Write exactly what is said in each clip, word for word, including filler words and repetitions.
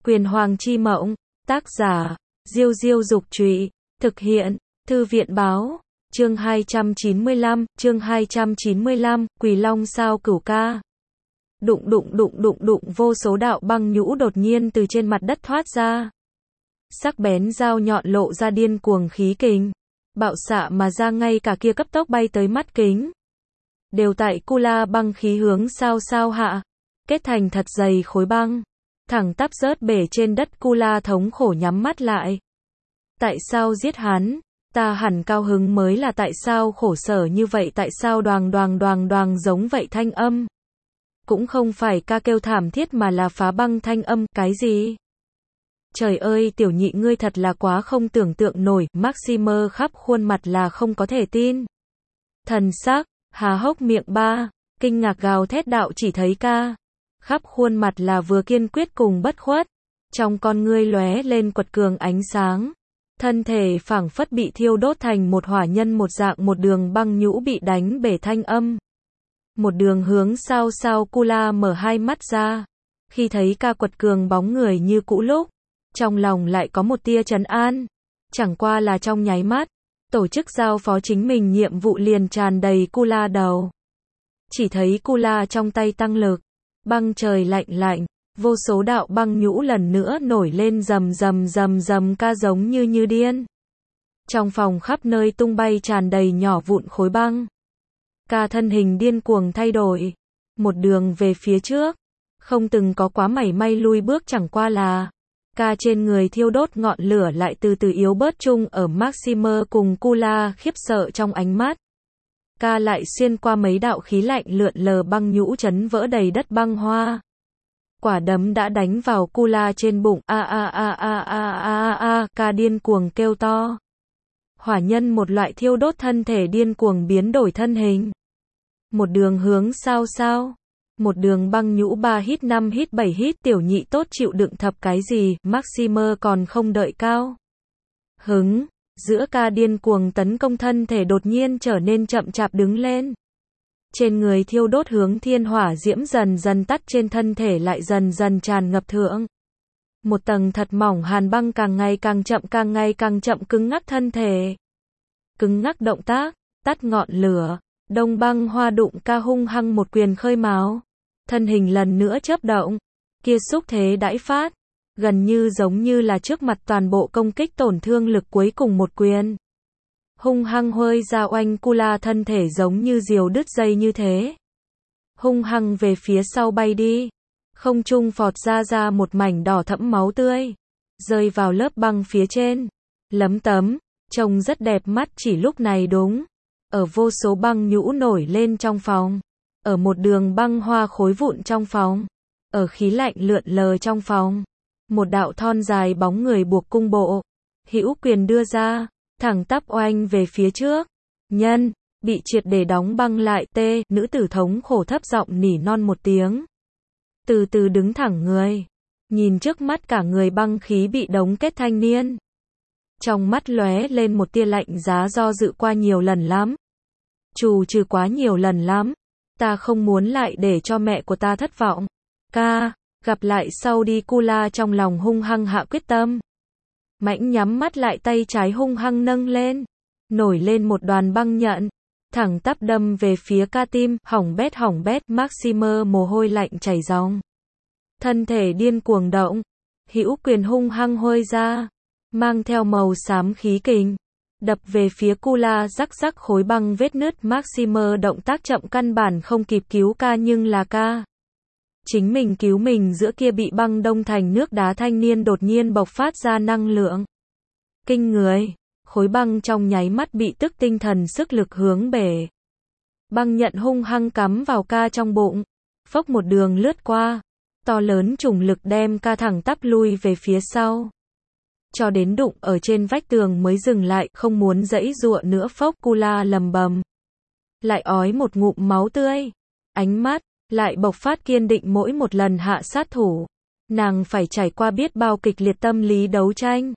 Quyền Hoàng chi mộng, tác giả, Diêu Diêu Dục Trụy, thực hiện, Thư viện Báo, chương hai trăm chín mươi lăm, chương hai trăm chín mươi lăm, Quỳ Long sao cửu ca. Đụng đụng đụng đụng đụng vô số đạo băng nhũ đột nhiên từ trên mặt đất thoát ra. Sắc bén dao nhọn lộ ra điên cuồng khí kình, bạo xạ mà ra ngay cả kia cấp tốc bay tới mắt kính. Đều tại Kula băng khí hướng sao sao hạ, kết thành thật dày khối băng, thẳng tắp rớt bể trên đất. Kula thống khổ nhắm mắt lại. Tại sao giết hắn? Ta hẳn cao hứng mới là, tại sao khổ sở như vậy, tại sao đoàng đoàng đoàng đoàng giống vậy thanh âm? Cũng không phải ca kêu thảm thiết mà là phá băng thanh âm, cái gì? Trời ơi, tiểu nhị ngươi thật là quá không tưởng tượng nổi. Maximer khắp khuôn mặt là không có thể tin. Thần sắc, há hốc miệng ba, kinh ngạc gào thét đạo, chỉ thấy ca. Khắp khuôn mặt là vừa kiên quyết cùng bất khuất. Trong con ngươi lóe lên quật cường ánh sáng. Thân thể phảng phất bị thiêu đốt thành một hỏa nhân một dạng, một đường băng nhũ bị đánh bể thanh âm. Một đường hướng sao sao. Kula mở hai mắt ra. Khi thấy ca quật cường bóng người như cũ lúc, trong lòng lại có một tia trấn an. Chẳng qua là trong nháy mắt, tổ chức giao phó chính mình nhiệm vụ liền tràn đầy Kula đầu. Chỉ thấy Kula trong tay tăng lực, băng trời lạnh lạnh, vô số đạo băng nhũ lần nữa nổi lên rầm rầm rầm rầm, ca giống như như điên. Trong phòng khắp nơi tung bay tràn đầy nhỏ vụn khối băng. Ca thân hình điên cuồng thay đổi, một đường về phía trước, không từng có quá mảy may lui bước, chẳng qua là ca trên người thiêu đốt ngọn lửa lại từ từ yếu bớt. Chung ở Maximer cùng Kula khiếp sợ trong ánh mắt, ca lại xuyên qua mấy đạo khí lạnh lượn lờ băng nhũ chấn vỡ đầy đất băng hoa. Quả đấm đã đánh vào Kula trên bụng, a a a a a a a, ca điên cuồng kêu to. Hỏa nhân một loại thiêu đốt thân thể điên cuồng biến đổi thân hình. Một đường hướng sao sao, một đường băng nhũ, ba hít năm hít bảy hít, tiểu nhị tốt chịu đựng thập cái gì? Maximer còn không đợi cao hứng, giữa ca điên cuồng tấn công thân thể đột nhiên trở nên chậm chạp đứng lên. Trên người thiêu đốt hướng thiên hỏa diễm dần dần tắt, trên thân thể lại dần dần tràn ngập thượng một tầng thật mỏng hàn băng, càng ngày càng chậm, càng ngày càng chậm, cứng ngắc thân thể, cứng ngắc động tác, tắt ngọn lửa. Đông băng hoa đụng ca hung hăng một quyền khơi mào, thân hình lần nữa chớp động, kia xúc thế đãi phát, gần như giống như là trước mặt toàn bộ công kích tổn thương lực cuối cùng một quyền. Hung hăng hơi ra oanh. Kula thân thể giống như diều đứt dây như thế, hung hăng về phía sau bay đi, không trung phọt ra ra một mảnh đỏ thẫm máu tươi, rơi vào lớp băng phía trên, lấm tấm, trông rất đẹp mắt. Chỉ lúc này đúng, ở vô số băng nhũ nổi lên trong phòng, ở một đường băng hoa khối vụn trong phòng, ở khí lạnh lượn lờ trong phòng, một đạo thon dài bóng người buộc cung bộ, hữu quyền đưa ra, thẳng tắp oanh về phía trước. Nhân bị triệt để đóng băng lại. Tê, nữ tử thống khổ thấp giọng nỉ non một tiếng, từ từ đứng thẳng người, nhìn trước mắt cả người băng khí bị đóng kết thanh niên, trong mắt lóe lên một tia lạnh giá. Do dự qua nhiều lần lắm, trù trừ quá nhiều lần lắm, ta không muốn lại để cho mẹ của ta thất vọng. Ca, gặp lại sau đi. Kula trong lòng hung hăng hạ quyết tâm, mãnh nhắm mắt lại, tay trái hung hăng nâng lên, nổi lên một đoàn băng nhận, thẳng tắp đâm về phía ca tim. Hỏng bét hỏng bét. Maximer mồ hôi lạnh chảy ròng, thân thể điên cuồng động, hữu quyền hung hăng hôi ra, mang theo màu xám khí kình, đập về phía Kula. Rắc rắc khối băng vết nứt. Maximer động tác chậm, căn bản không kịp cứu ca, nhưng là ca chính mình cứu mình. Giữa kia bị băng đông thành nước đá thanh niên đột nhiên bộc phát ra năng lượng kinh người, khối băng trong nháy mắt bị tức tinh thần sức lực hướng bể. Băng nhận hung hăng cắm vào ca trong bụng, phốc một đường lướt qua, to lớn trùng lực đem ca thẳng tắp lui về phía sau, cho đến đụng ở trên vách tường mới dừng lại, không muốn giãy giụa nữa. Phốc. Kula lầm bầm, lại ói một ngụm máu tươi, ánh mắt lại bộc phát kiên định. Mỗi một lần hạ sát thủ, nàng phải trải qua biết bao kịch liệt tâm lý đấu tranh,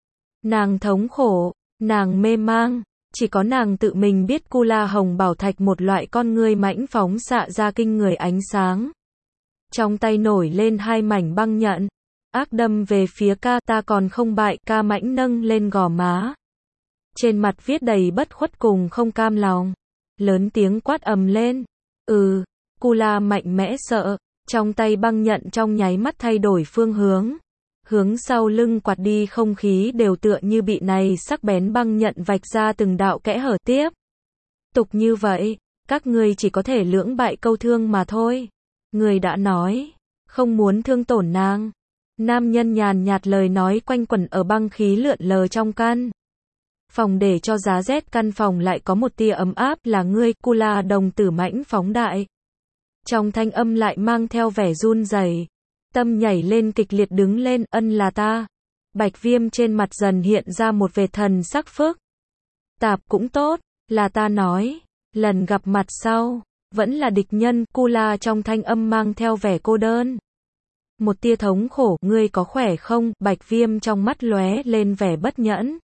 nàng thống khổ, nàng mê mang, chỉ có nàng tự mình biết. Kula hồng bảo thạch, một loại con ngươi mãnh phóng xạ ra kinh người ánh sáng, trong tay nổi lên hai mảnh băng nhận, ác đâm về phía ca, ta còn không bại, ca mãnh nâng lên gò má. Trên mặt viết đầy bất khuất cùng không cam lòng. Lớn tiếng quát ầm lên. Ừ, Kula mạnh mẽ sợ, trong tay băng nhận trong nháy mắt thay đổi phương hướng. Hướng sau lưng quạt đi, không khí đều tựa như bị này sắc bén băng nhận vạch ra từng đạo kẽ hở. Tiếp tục như vậy, các ngươi chỉ có thể lưỡng bại câu thương mà thôi. Người đã nói, không muốn thương tổn nàng. Nam nhân nhàn nhạt lời nói quanh quẩn ở băng khí lượn lờ trong căn phòng, để cho giá rét căn phòng lại có một tia ấm áp. Là ngươi, Kula đồng tử mãnh phóng đại. Trong thanh âm lại mang theo vẻ run rẩy. Tâm nhảy lên kịch liệt, đứng lên, ân là ta. Bạch Viêm trên mặt dần hiện ra một vệt thần sắc phức tạp. Cũng tốt, là ta nói. Lần gặp mặt sau, vẫn là địch nhân. Kula trong thanh âm mang theo vẻ cô đơn. Một tia thống khổ, ngươi có khỏe không? Bạch Viêm trong mắt lóe lên vẻ bất nhẫn.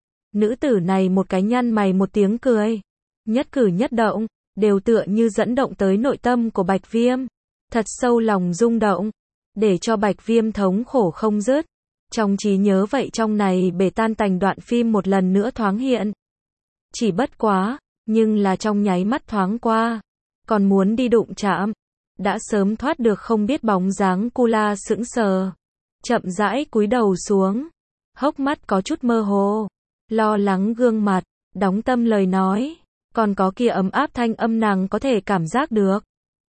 Nữ tử này một cái nhăn mày một tiếng cười. Nhất cử nhất động, đều tựa như dẫn động tới nội tâm của Bạch Viêm. Thật sâu lòng rung động, để cho Bạch Viêm thống khổ không dứt. Trong trí nhớ vậy trong này bể tan tành đoạn phim một lần nữa thoáng hiện. Chỉ bất quá, nhưng là trong nháy mắt thoáng qua. Còn muốn đi đụng chạm, đã sớm thoát được không biết bóng dáng. Kula sững sờ, chậm rãi cúi đầu xuống, hốc mắt có chút mơ hồ, lo lắng gương mặt, đóng tâm lời nói, còn có kia ấm áp thanh âm nàng có thể cảm giác được.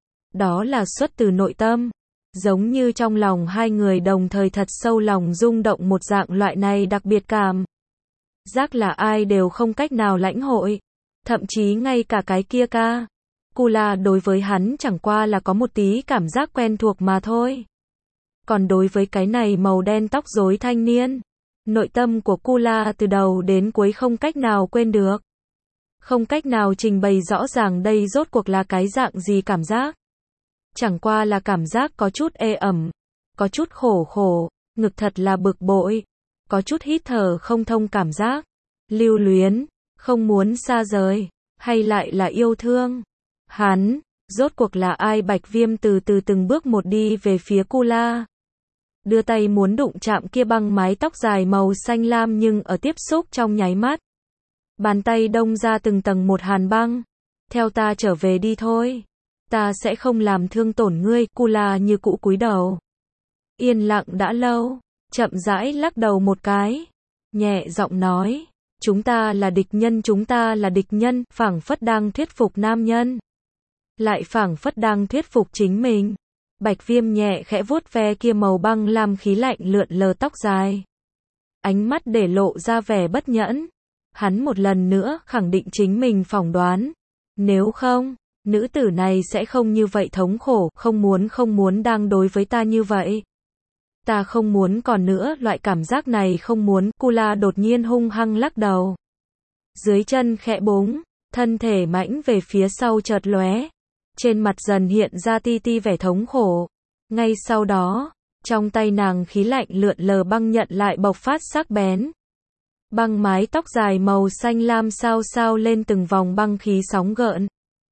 Đó là xuất từ nội tâm, giống như trong lòng hai người đồng thời thật sâu lòng rung động một dạng. Loại này đặc biệt cảm giác là ai đều không cách nào lãnh hội, thậm chí ngay cả cái kia ca Kula đối với hắn chẳng qua là có một tí cảm giác quen thuộc mà thôi. Còn đối với cái này màu đen tóc rối thanh niên, nội tâm của Kula từ đầu đến cuối không cách nào quên được. Không cách nào trình bày rõ ràng đây rốt cuộc là cái dạng gì cảm giác. Chẳng qua là cảm giác có chút ê ẩm, có chút khổ khổ, ngực thật là bực bội, có chút hít thở không thông cảm giác, lưu luyến, không muốn xa rời, hay lại là yêu thương. Hắn, rốt cuộc là ai? Bạch Viêm từ từ từng bước một đi về phía Kula. Đưa tay muốn đụng chạm kia băng mái tóc dài màu xanh lam, nhưng ở tiếp xúc trong nháy mắt, bàn tay đông ra từng tầng một hàn băng. Theo ta trở về đi thôi. Ta sẽ không làm thương tổn ngươi. Kula như cũ cúi đầu. Yên lặng đã lâu, chậm rãi lắc đầu một cái. Nhẹ giọng nói, chúng ta là địch nhân, chúng ta là địch nhân, phảng phất đang thuyết phục nam nhân. Lại phảng phất đang thuyết phục chính mình. Bạch Viêm nhẹ khẽ vuốt ve kia màu băng lam khí lạnh lượn lờ tóc dài. Ánh mắt để lộ ra vẻ bất nhẫn. Hắn một lần nữa khẳng định chính mình phỏng đoán. Nếu không, nữ tử này sẽ không như vậy thống khổ, không muốn không muốn đang đối với ta như vậy. Ta không muốn còn nữa, loại cảm giác này không muốn. Kula đột nhiên hung hăng lắc đầu. Dưới chân khẽ búng, thân thể mãnh về phía sau chợt lóe. Trên mặt dần hiện ra ti ti vẻ thống khổ. Ngay sau đó, trong tay nàng khí lạnh lượn lờ băng nhận lại bộc phát sắc bén. Băng mái tóc dài màu xanh lam sao sao lên từng vòng băng khí sóng gợn.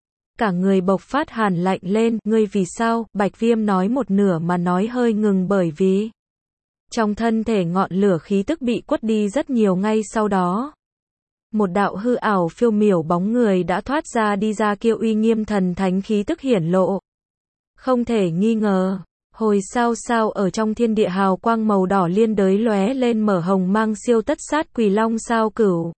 Cả người bộc phát hàn lạnh lên. Ngươi vì sao? Bạch Viêm nói một nửa mà nói hơi ngừng, bởi vì trong thân thể ngọn lửa khí tức bị quất đi rất nhiều. Ngay sau đó, một đạo hư ảo phiêu miểu bóng người đã thoát ra đi ra, kia uy nghiêm thần thánh khí tức hiển lộ. Không thể nghi ngờ, hồi sao sao ở trong thiên địa hào quang màu đỏ liên đới lóe lên, mở hồng mang siêu tất sát quỳ long sao cửu.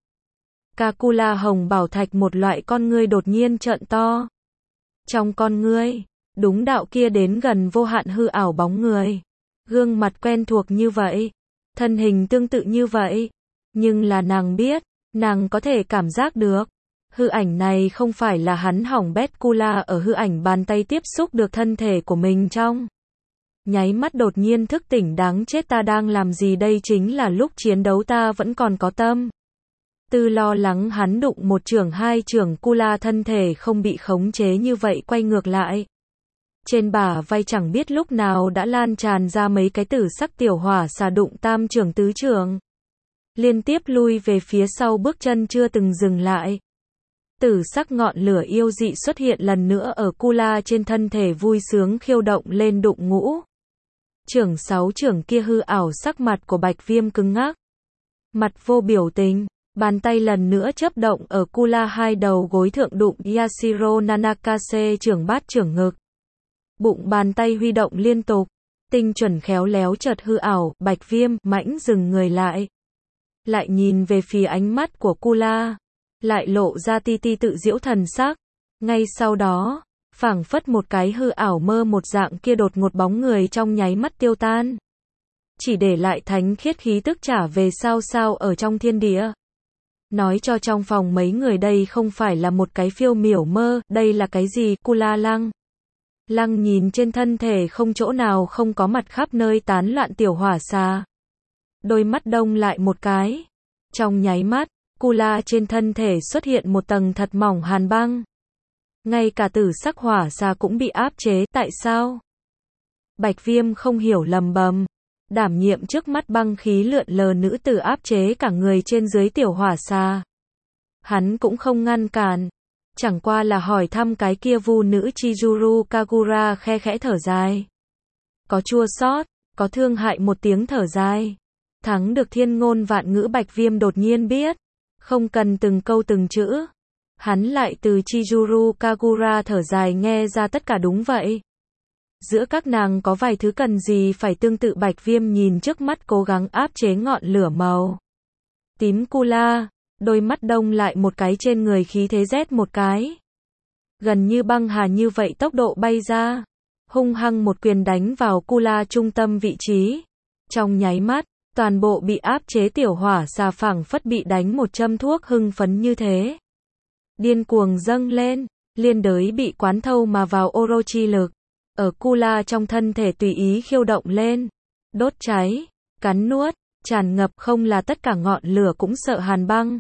Kula hồng bảo thạch một loại con ngươi đột nhiên trợn to. Trong con ngươi, đúng đạo kia đến gần vô hạn hư ảo bóng người. Gương mặt quen thuộc như vậy, thân hình tương tự như vậy, nhưng là nàng biết, nàng có thể cảm giác được, hư ảnh này không phải là hắn hỏng bét. Kula ở hư ảnh bàn tay tiếp xúc được thân thể của mình trong nháy mắt đột nhiên thức tỉnh. Đáng chết, ta đang làm gì đây? Chính là lúc chiến đấu ta vẫn còn có tâm tư lo lắng hắn đụng một chưởng hai chưởng. Kula thân thể không bị khống chế như vậy quay ngược lại. Trên bả vai chẳng biết lúc nào đã lan tràn ra mấy cái tử sắc tiểu hỏa xà, đụng tam chưởng tứ chưởng. Liên tiếp lui về phía sau, bước chân chưa từng dừng lại. Tử sắc ngọn lửa yêu dị xuất hiện lần nữa ở Kula trên thân thể, vui sướng khiêu động lên, đụng ngũ. Trưởng sáu trưởng kia hư ảo, sắc mặt của Bạch Viêm cứng ngắc. Mặt vô biểu tình, bàn tay lần nữa chớp động ở Kula hai đầu gối thượng đụng Yashiro Nanakase trưởng bát trưởng ngực. Bụng bàn tay huy động liên tục, tinh chuẩn khéo léo chợt hư ảo, Bạch Viêm mãnh dừng người lại. Lại nhìn về phía ánh mắt của Kula, lại lộ ra ti ti tự giễu thần sắc. Ngay sau đó, phảng phất một cái hư ảo mơ một dạng kia đột ngột bóng người trong nháy mắt tiêu tan. Chỉ để lại thánh khiết khí tức trả về sao sao ở trong thiên địa. Nói cho trong phòng mấy người đây không phải là một cái phiêu miểu mơ, đây là cái gì? Kula lăng. Lăng nhìn trên thân thể không chỗ nào không có mặt khắp nơi tán loạn tiểu hỏa xà. Đôi mắt đông lại một cái. Trong nháy mắt, Kula trên thân thể xuất hiện một tầng thật mỏng hàn băng. Ngay cả tử sắc hỏa xà cũng bị áp chế, tại sao? Bạch Viêm không hiểu lầm bầm. Đảm nhiệm trước mắt băng khí lượn lờ nữ tử áp chế cả người trên dưới tiểu hỏa xà. Hắn cũng không ngăn cản. Chẳng qua là hỏi thăm cái kia vu nữ Chizuru Kagura khe khẽ thở dài. Có chua xót, có thương hại một tiếng thở dài. Thắng được thiên ngôn vạn ngữ Bạch Viêm đột nhiên biết. Không cần từng câu từng chữ. Hắn lại từ Chizuru Kagura thở dài nghe ra tất cả đúng vậy. Giữa các nàng có vài thứ cần gì phải tương tự. Bạch Viêm nhìn trước mắt cố gắng áp chế ngọn lửa màu tím Kula, đôi mắt đông lại một cái trên người khí thế rét một cái. Gần như băng hà như vậy tốc độ bay ra, hung hăng một quyền đánh vào Kula trung tâm vị trí. Trong nháy mắt, toàn bộ bị áp chế tiểu hỏa xà phảng phất bị đánh một châm thuốc hưng phấn như thế. Điên cuồng dâng lên, liên đới bị quán thâu mà vào Orochi lực. Ở Kula trong thân thể tùy ý khiêu động lên, đốt cháy, cắn nuốt, tràn ngập không là tất cả ngọn lửa cũng sợ hàn băng.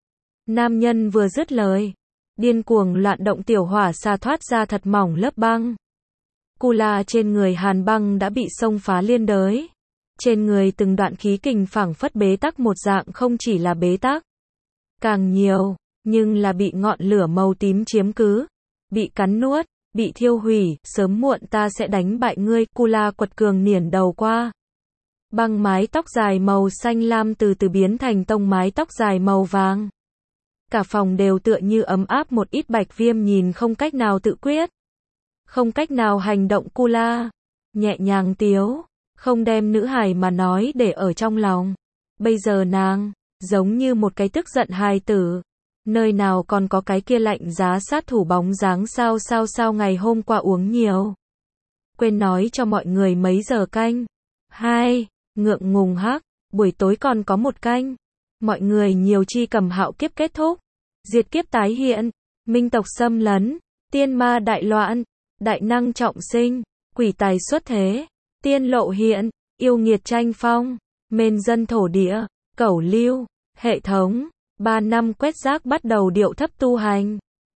Nam nhân vừa dứt lời, điên cuồng loạn động tiểu hỏa xà thoát ra thật mỏng lớp băng. Kula trên người hàn băng đã bị xông phá liên đới. Trên người từng đoạn khí kình phảng phất bế tắc một dạng, không chỉ là bế tắc, càng nhiều, nhưng là bị ngọn lửa màu tím chiếm cứ, bị cắn nuốt. Bị thiêu hủy, sớm muộn ta sẽ đánh bại ngươi. Kula quật cường niển đầu qua. Băng mái tóc dài màu xanh lam từ từ biến thành tông mái tóc dài màu vàng. Cả phòng đều tựa như ấm áp một ít. Bạch Viêm nhìn không cách nào tự quyết, không cách nào hành động. Kula nhẹ nhàng tiếu, không đem nữ hài mà nói để ở trong lòng. Bây giờ nàng giống như một cái tức giận hài tử. Nơi nào còn có cái kia lạnh giá sát thủ bóng dáng sao sao sao ngày hôm qua uống nhiều. Quên nói cho mọi người mấy giờ canh. Hai, ngượng ngùng hắc, buổi tối còn có một canh. Mọi người nhiều chi cầm hạo kiếp kết thúc. Diệt kiếp tái hiện, minh tộc xâm lấn, tiên ma đại loạn, đại năng trọng sinh, quỷ tài xuất thế, tiên lộ hiện, yêu nghiệt tranh phong, mên dân thổ địa, cẩu lưu, hệ thống. Ba năm quét rác bắt đầu điệu thấp tu hành.